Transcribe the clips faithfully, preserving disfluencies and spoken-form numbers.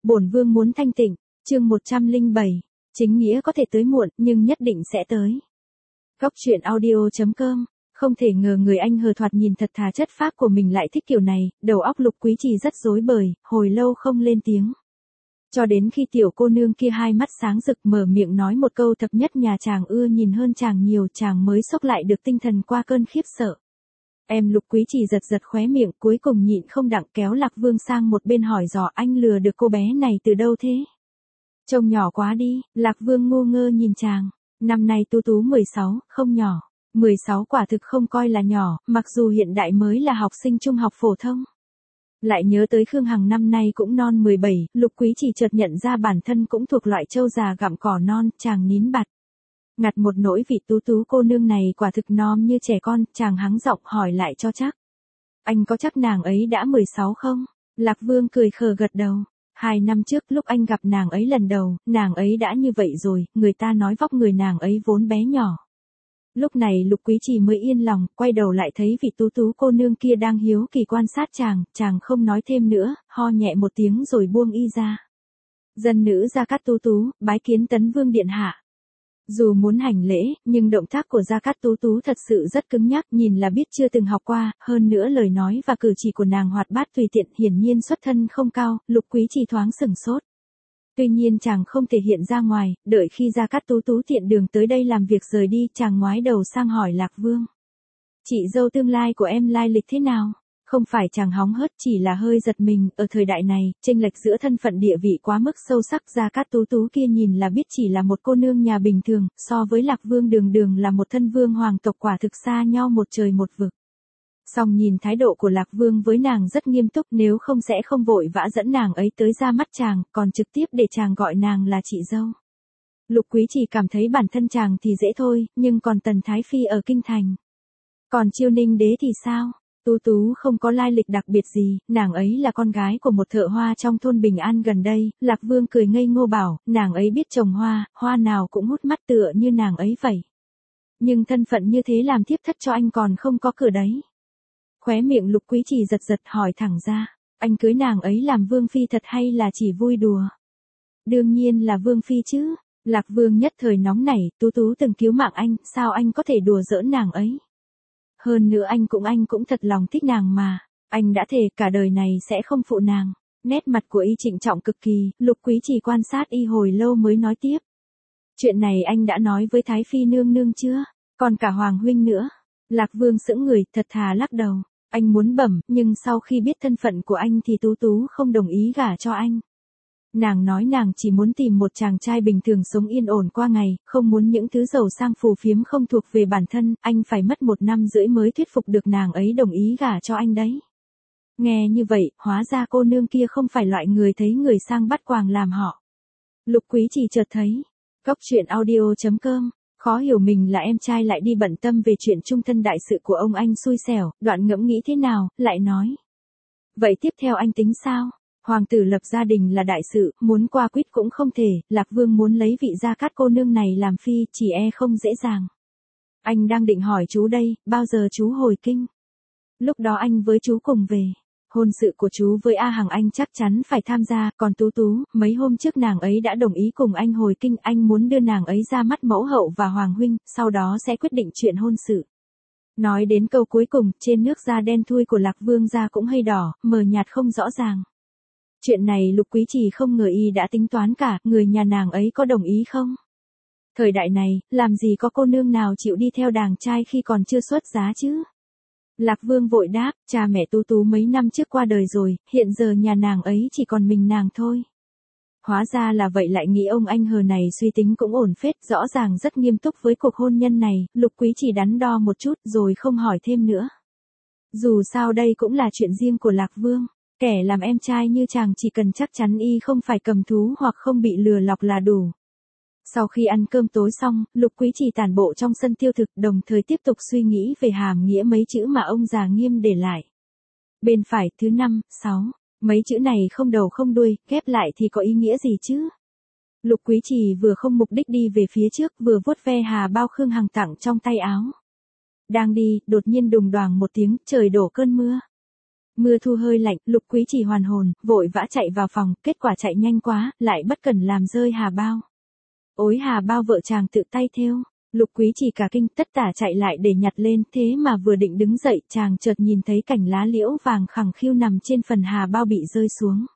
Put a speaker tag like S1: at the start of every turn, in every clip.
S1: Bổn vương muốn thanh tịnh, chương một trăm lẻ bảy, chính nghĩa có thể tới muộn, nhưng nhất định sẽ tới. Góc truyện audio chấm com, không thể ngờ người anh hờ thoạt nhìn thật thà chất phác của mình lại thích kiểu này, đầu óc Lục Quý Trì rất rối bời, hồi lâu không lên tiếng. Cho đến khi tiểu cô nương kia hai mắt sáng rực mở miệng nói một câu thập nhất nhà chàng ưa nhìn hơn chàng nhiều, chàng mới xốc lại được tinh thần qua cơn khiếp sợ. Em Lục Quý Trì giật giật khóe miệng, cuối cùng nhịn không đặng kéo Lạc Vương sang một bên hỏi dò, anh lừa được cô bé này từ đâu thế? Trông nhỏ quá đi. Lạc Vương ngu ngơ nhìn chàng. Năm nay Tú Tú mười sáu, không nhỏ. mười sáu quả thực không coi là nhỏ, mặc dù hiện đại mới là học sinh trung học phổ thông. Lại nhớ tới Khương Hằng năm nay cũng non mười bảy, Lục Quý Trì chợt nhận ra bản thân cũng thuộc loại trâu già gặm cỏ non, chàng nín bặt. Ngặt một nỗi vị Tú Tú cô nương này quả thực non như trẻ con, chàng hắng giọng hỏi lại cho chắc. Anh có chắc nàng ấy đã mười sáu không? Lạc Vương cười khờ gật đầu. Hai năm trước lúc anh gặp nàng ấy lần đầu, nàng ấy đã như vậy rồi, người ta nói vóc người nàng ấy vốn bé nhỏ. Lúc này Lục Quý Trì mới yên lòng, quay đầu lại thấy vị Tú Tú cô nương kia đang hiếu kỳ quan sát chàng, chàng không nói thêm nữa, ho nhẹ một tiếng rồi buông y ra. Dân nữ Gia Cát Tú Tú, bái kiến Tấn Vương điện hạ. Dù muốn hành lễ, nhưng động tác của Gia Cát Tú Tú thật sự rất cứng nhắc, nhìn là biết chưa từng học qua, hơn nữa lời nói và cử chỉ của nàng hoạt bát tùy tiện, hiển nhiên xuất thân không cao, Lục Quý Trì thoáng sửng sốt. Tuy nhiên chàng không thể hiện ra ngoài, đợi khi Gia Cát Tú Tú tiện đường tới đây làm việc rời đi, chàng ngoái đầu sang hỏi Lạc Vương. Chị dâu tương lai của em lai lịch thế nào? Không phải chàng hóng hớt, chỉ là hơi giật mình, ở thời đại này, chênh lệch giữa thân phận địa vị quá mức sâu sắc. Gia Cát Tú Tú kia nhìn là biết chỉ là một cô nương nhà bình thường, so với Lạc Vương đường đường là một thân vương hoàng tộc quả thực xa nhau một trời một vực. Song nhìn thái độ của Lạc Vương với nàng rất nghiêm túc, nếu không sẽ không vội vã dẫn nàng ấy tới ra mắt chàng, còn trực tiếp để chàng gọi nàng là chị dâu. Lục Quý Trì cảm thấy bản thân chàng thì dễ thôi, nhưng còn Tần Thái Phi ở kinh thành. Còn Chiêu Ninh đế thì sao? Tú Tú không có lai lịch đặc biệt gì, nàng ấy là con gái của một thợ hoa trong thôn Bình An gần đây. Lạc Vương cười ngây ngô bảo, nàng ấy biết trồng hoa, hoa nào cũng hút mắt tựa như nàng ấy vậy. Nhưng thân phận như thế làm thiếp thất cho anh còn không có cửa đấy. Khóe miệng Lục Quý Trì giật giật hỏi thẳng ra, anh cưới nàng ấy làm vương phi thật hay là chỉ vui đùa? Đương nhiên là vương phi chứ. Lạc Vương nhất thời nóng nảy, Tú Tú từng cứu mạng anh, sao anh có thể đùa giỡn nàng ấy? Hơn nữa anh cũng anh cũng thật lòng thích nàng mà, anh đã thề cả đời này sẽ không phụ nàng. Nét mặt của y trịnh trọng cực kỳ, Lục Quý Trì quan sát y hồi lâu mới nói tiếp. Chuyện này anh đã nói với Thái Phi nương nương chưa? Còn cả Hoàng huynh nữa. Lạc Vương sững người, thật thà lắc đầu. Anh muốn bẩm, nhưng sau khi biết thân phận của anh thì Tú Tú không đồng ý gả cho anh. Nàng nói nàng chỉ muốn tìm một chàng trai bình thường sống yên ổn qua ngày, không muốn những thứ giàu sang phù phiếm không thuộc về bản thân, anh phải mất một năm rưỡi mới thuyết phục được nàng ấy đồng ý gả cho anh đấy. Nghe như vậy, hóa ra cô nương kia không phải loại người thấy người sang bắt quàng làm họ. Lục Quý Trì chợt thấy, góc truyện audio chấm com, khó hiểu mình là em trai lại đi bận tâm về chuyện chung thân đại sự của ông anh xui xẻo, đoạn ngẫm nghĩ thế nào, lại nói. Vậy tiếp theo anh tính sao? Hoàng tử lập gia đình là đại sự, muốn qua quýt cũng không thể, Lạc Vương muốn lấy vị Gia Cát cô nương này làm phi, chỉ e không dễ dàng. Anh đang định hỏi chú đây, bao giờ chú hồi kinh? Lúc đó anh với chú cùng về. Hôn sự của chú với A Hằng anh chắc chắn phải tham gia, còn Tú Tú, mấy hôm trước nàng ấy đã đồng ý cùng anh hồi kinh, anh muốn đưa nàng ấy ra mắt mẫu hậu và Hoàng huynh, sau đó sẽ quyết định chuyện hôn sự. Nói đến câu cuối cùng, trên nước da đen thui của Lạc Vương da cũng hơi đỏ, mờ nhạt không rõ ràng. Chuyện này Lục Quý Trì không ngờ y đã tính toán cả, người nhà nàng ấy có đồng ý không? Thời đại này, làm gì có cô nương nào chịu đi theo đàng trai khi còn chưa xuất giá chứ? Lạc Vương vội đáp, cha mẹ Tú Tú mấy năm trước qua đời rồi, hiện giờ nhà nàng ấy chỉ còn mình nàng thôi. Hóa ra là vậy, lại nghĩ ông anh hờ này suy tính cũng ổn phết, rõ ràng rất nghiêm túc với cuộc hôn nhân này. Lục Quý Trì đắn đo một chút rồi không hỏi thêm nữa. Dù sao đây cũng là chuyện riêng của Lạc Vương. Kẻ làm em trai như chàng chỉ cần chắc chắn y không phải cầm thú hoặc không bị lừa lọc là đủ. Sau khi ăn cơm tối xong, Lục Quý Trì tản bộ trong sân tiêu thực, đồng thời tiếp tục suy nghĩ về hàm nghĩa mấy chữ mà ông già Nghiêm để lại. Bên phải, thứ năm, sáu, mấy chữ này không đầu không đuôi, ghép lại thì có ý nghĩa gì chứ? Lục Quý Trì vừa không mục đích đi về phía trước, vừa vuốt ve hà bao Khương Hằng tặng trong tay áo. Đang đi, đột nhiên đùng đoàng một tiếng, trời đổ cơn mưa. Mưa thu hơi lạnh, Lục Quý Trì hoàn hồn, vội vã chạy vào phòng, kết quả chạy nhanh quá, lại bất cẩn làm rơi hà bao. Ối hà bao vợ chàng tự tay thêu. Lục Quý Trì cả kinh, tất tả chạy lại để nhặt lên, thế mà vừa định đứng dậy, chàng chợt nhìn thấy cảnh lá liễu vàng khẳng khiu nằm trên phần hà bao bị rơi xuống.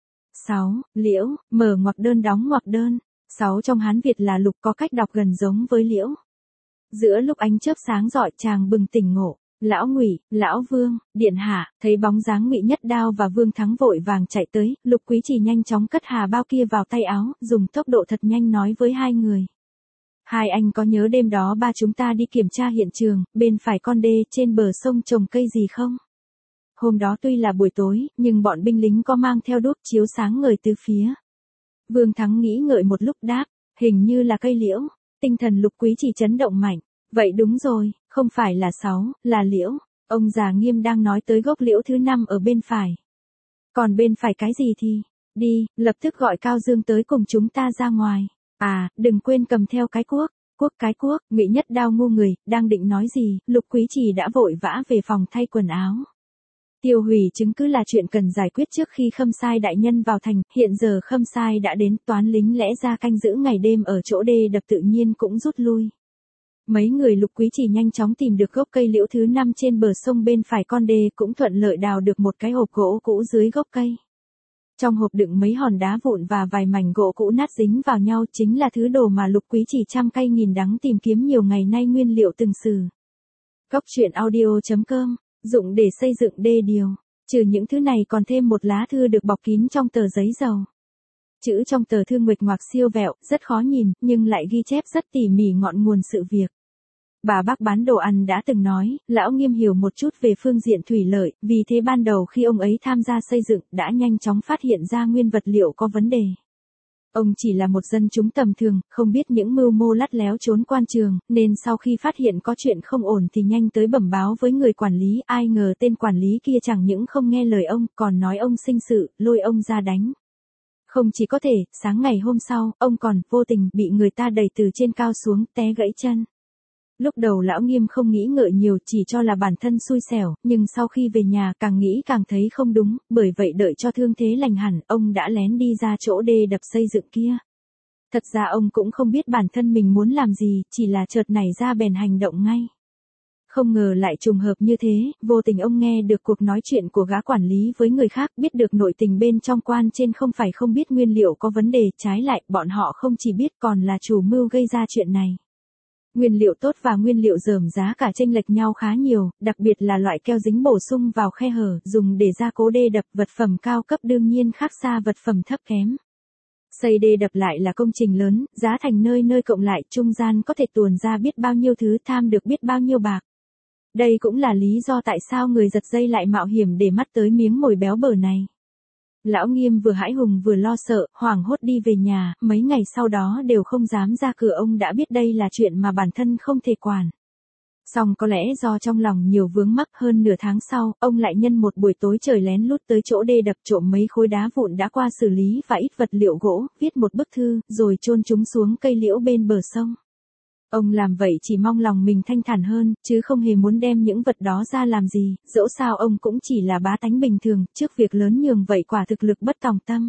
S1: sáu. Liễu, mở ngoặc đơn đóng ngoặc đơn. sáu trong Hán Việt là lục có cách đọc gần giống với liễu. Giữa lúc ánh chớp sáng rọi, chàng bừng tỉnh ngộ. Lão Ngụy, lão Vương, điện hạ, thấy bóng dáng Ngụy Nhất Đao và Vương Thắng vội vàng chạy tới, Lục Quý Trì nhanh chóng cất hà bao kia vào tay áo, dùng tốc độ thật nhanh nói với hai người. Hai anh có nhớ đêm đó ba chúng ta đi kiểm tra hiện trường, bên phải con đê trên bờ sông trồng cây gì không? Hôm đó tuy là buổi tối, nhưng bọn binh lính có mang theo đuốc chiếu sáng ngời tứ phía. Vương Thắng nghĩ ngợi một lúc đáp, hình như là cây liễu. Tinh thần Lục Quý Trì chấn động mạnh. Vậy đúng rồi, không phải là sáu, là liễu. Ông già Nghiêm đang nói tới gốc liễu thứ năm ở bên phải. Còn bên phải cái gì thì, đi, lập tức gọi Cao Dương tới cùng chúng ta ra ngoài. À, đừng quên cầm theo cái cuốc. Cuốc cái cuốc, Ngụy Nhất Đao ngu người, đang định nói gì, Lục Quý Trì đã vội vã về phòng thay quần áo. Tiêu hủy chứng cứ là chuyện cần giải quyết trước khi Khâm Sai đại nhân vào thành, hiện giờ Khâm Sai đã đến, toán lính lẽ ra canh giữ ngày đêm ở chỗ đê đập tự nhiên cũng rút lui. Mấy người Lục Quý Trì nhanh chóng tìm được gốc cây liễu thứ năm trên bờ sông bên phải con đê, cũng thuận lợi đào được một cái hộp gỗ cũ dưới gốc cây. Trong hộp đựng mấy hòn đá vụn và vài mảnh gỗ cũ nát dính vào nhau, chính là thứ đồ mà Lục Quý Trì trăm cay nghìn đắng tìm kiếm nhiều ngày nay nguyên liệu từng sử. Góc truyện audio chấm com, dụng để xây dựng đê điều. Trừ những thứ này còn thêm một lá thư được bọc kín trong tờ giấy dầu. Chữ trong tờ thư nguệch ngoạc siêu vẹo, rất khó nhìn, nhưng lại ghi chép rất tỉ mỉ ngọn nguồn sự việc. Bà bác bán đồ ăn đã từng nói, lão Nghiêm hiểu một chút về phương diện thủy lợi, vì thế ban đầu khi ông ấy tham gia xây dựng, đã nhanh chóng phát hiện ra nguyên vật liệu có vấn đề. Ông chỉ là một dân chúng tầm thường, không biết những mưu mô lắt léo trốn quan trường, nên sau khi phát hiện có chuyện không ổn thì nhanh tới bẩm báo với người quản lý, ai ngờ tên quản lý kia chẳng những không nghe lời ông, còn nói ông sinh sự, lôi ông ra đánh. Không chỉ có thể, sáng ngày hôm sau, ông còn, vô tình, bị người ta đẩy từ trên cao xuống, té gãy chân. Lúc đầu lão Nghiêm không nghĩ ngợi nhiều, chỉ cho là bản thân xui xẻo, nhưng sau khi về nhà, càng nghĩ càng thấy không đúng, bởi vậy đợi cho thương thế lành hẳn, ông đã lén đi ra chỗ đê đập xây dựng kia. Thật ra ông cũng không biết bản thân mình muốn làm gì, chỉ là chợt nảy ra bèn hành động ngay. Không ngờ lại trùng hợp như thế, vô tình ông nghe được cuộc nói chuyện của gã quản lý với người khác, biết được nội tình bên trong quan trên không phải không biết nguyên liệu có vấn đề, trái lại, bọn họ không chỉ biết còn là chủ mưu gây ra chuyện này. Nguyên liệu tốt và nguyên liệu rởm giá cả chênh lệch nhau khá nhiều, đặc biệt là loại keo dính bổ sung vào khe hở, dùng để gia cố đê đập, vật phẩm cao cấp đương nhiên khác xa vật phẩm thấp kém. Xây đê đập lại là công trình lớn, giá thành nơi nơi cộng lại, trung gian có thể tuồn ra biết bao nhiêu thứ, tham được biết bao nhiêu bạc. Đây cũng là lý do tại sao người giật dây lại mạo hiểm để mắt tới miếng mồi béo bở này. Lão Nghiêm vừa hãi hùng vừa lo sợ, hoảng hốt đi về nhà, mấy ngày sau đó đều không dám ra cửa, ông đã biết đây là chuyện mà bản thân không thể quản. Song có lẽ do trong lòng nhiều vướng mắc, hơn nửa tháng sau, ông lại nhân một buổi tối trời lén lút tới chỗ đê đập trộm mấy khối đá vụn đã qua xử lý và ít vật liệu gỗ, viết một bức thư, rồi chôn chúng xuống cây liễu bên bờ sông. Ông làm vậy chỉ mong lòng mình thanh thản hơn, chứ không hề muốn đem những vật đó ra làm gì, dẫu sao ông cũng chỉ là bá tánh bình thường, trước việc lớn nhường vậy quả thực lực bất tòng tâm.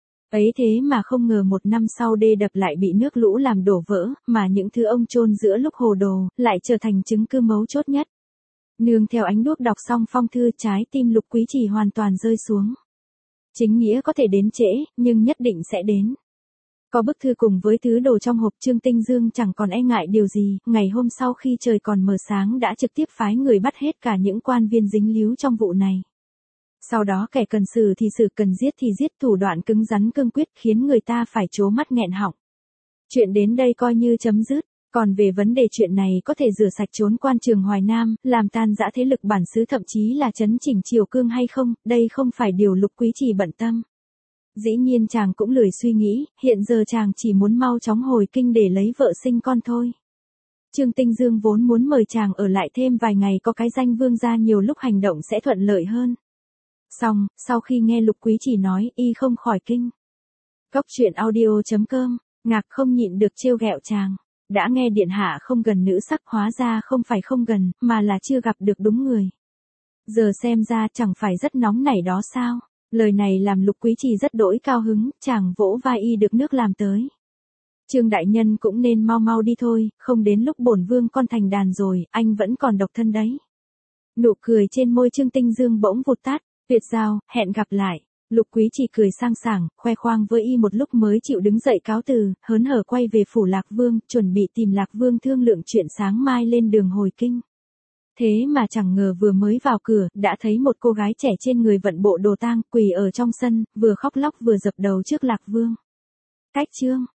S1: Ấy thế mà không ngờ một năm sau đê đập lại bị nước lũ làm đổ vỡ, mà những thứ ông chôn giữa lúc hồ đồ, lại trở thành chứng cứ mấu chốt nhất. Nương theo ánh đuốc đọc xong phong thư, trái tim Lục Quý Trì hoàn toàn rơi xuống. Chính nghĩa có thể đến trễ, nhưng nhất định sẽ đến. Có bức thư cùng với thứ đồ trong hộp, Trương Tinh Dương chẳng còn e ngại điều gì, ngày hôm sau khi trời còn mờ sáng đã trực tiếp phái người bắt hết cả những quan viên dính líu trong vụ này. Sau đó kẻ cần xử thì xử, cần giết thì giết, thủ đoạn cứng rắn cương quyết khiến người ta phải trố mắt nghẹn họng. Chuyện đến đây coi như chấm dứt, còn về vấn đề chuyện này có thể rửa sạch trốn quan trường Hoài Nam, làm tan rã thế lực bản xứ thậm chí là chấn chỉnh triều cương hay không, đây không phải điều Lục Quý Trì bận tâm. Dĩ nhiên chàng cũng lười suy nghĩ, hiện giờ chàng chỉ muốn mau chóng hồi kinh để lấy vợ sinh con thôi. Trương Tinh Dương vốn muốn mời chàng ở lại thêm vài ngày, có cái danh vương gia nhiều lúc hành động sẽ thuận lợi hơn. Xong, sau khi nghe Lục Quý Trì nói, y không khỏi kinh. Góc truyện audio chấm com, ngạc không nhịn được trêu ghẹo chàng. Đã nghe điện hạ không gần nữ sắc, hóa ra không phải không gần, mà là chưa gặp được đúng người. Giờ xem ra chẳng phải rất nóng nảy đó sao? Lời này làm Lục Quý Trì rất đỗi cao hứng, chàng vỗ vai y được nước làm tới. Trương đại nhân cũng nên mau mau đi thôi, không đến lúc bổn vương con thành đàn rồi, anh vẫn còn độc thân đấy. Nụ cười trên môi Trương Tinh Dương bỗng vụt tắt, tuyệt giao, hẹn gặp lại. Lục Quý Trì cười sang sảng, khoe khoang với y một lúc mới chịu đứng dậy cáo từ, hớn hở quay về phủ Lạc Vương, chuẩn bị tìm Lạc Vương thương lượng chuyện sáng mai lên đường hồi kinh. Thế mà chẳng ngờ vừa mới vào cửa, đã thấy một cô gái trẻ trên người vận bộ đồ tang, quỳ ở trong sân, vừa khóc lóc vừa dập đầu trước Lạc Vương. Cách chương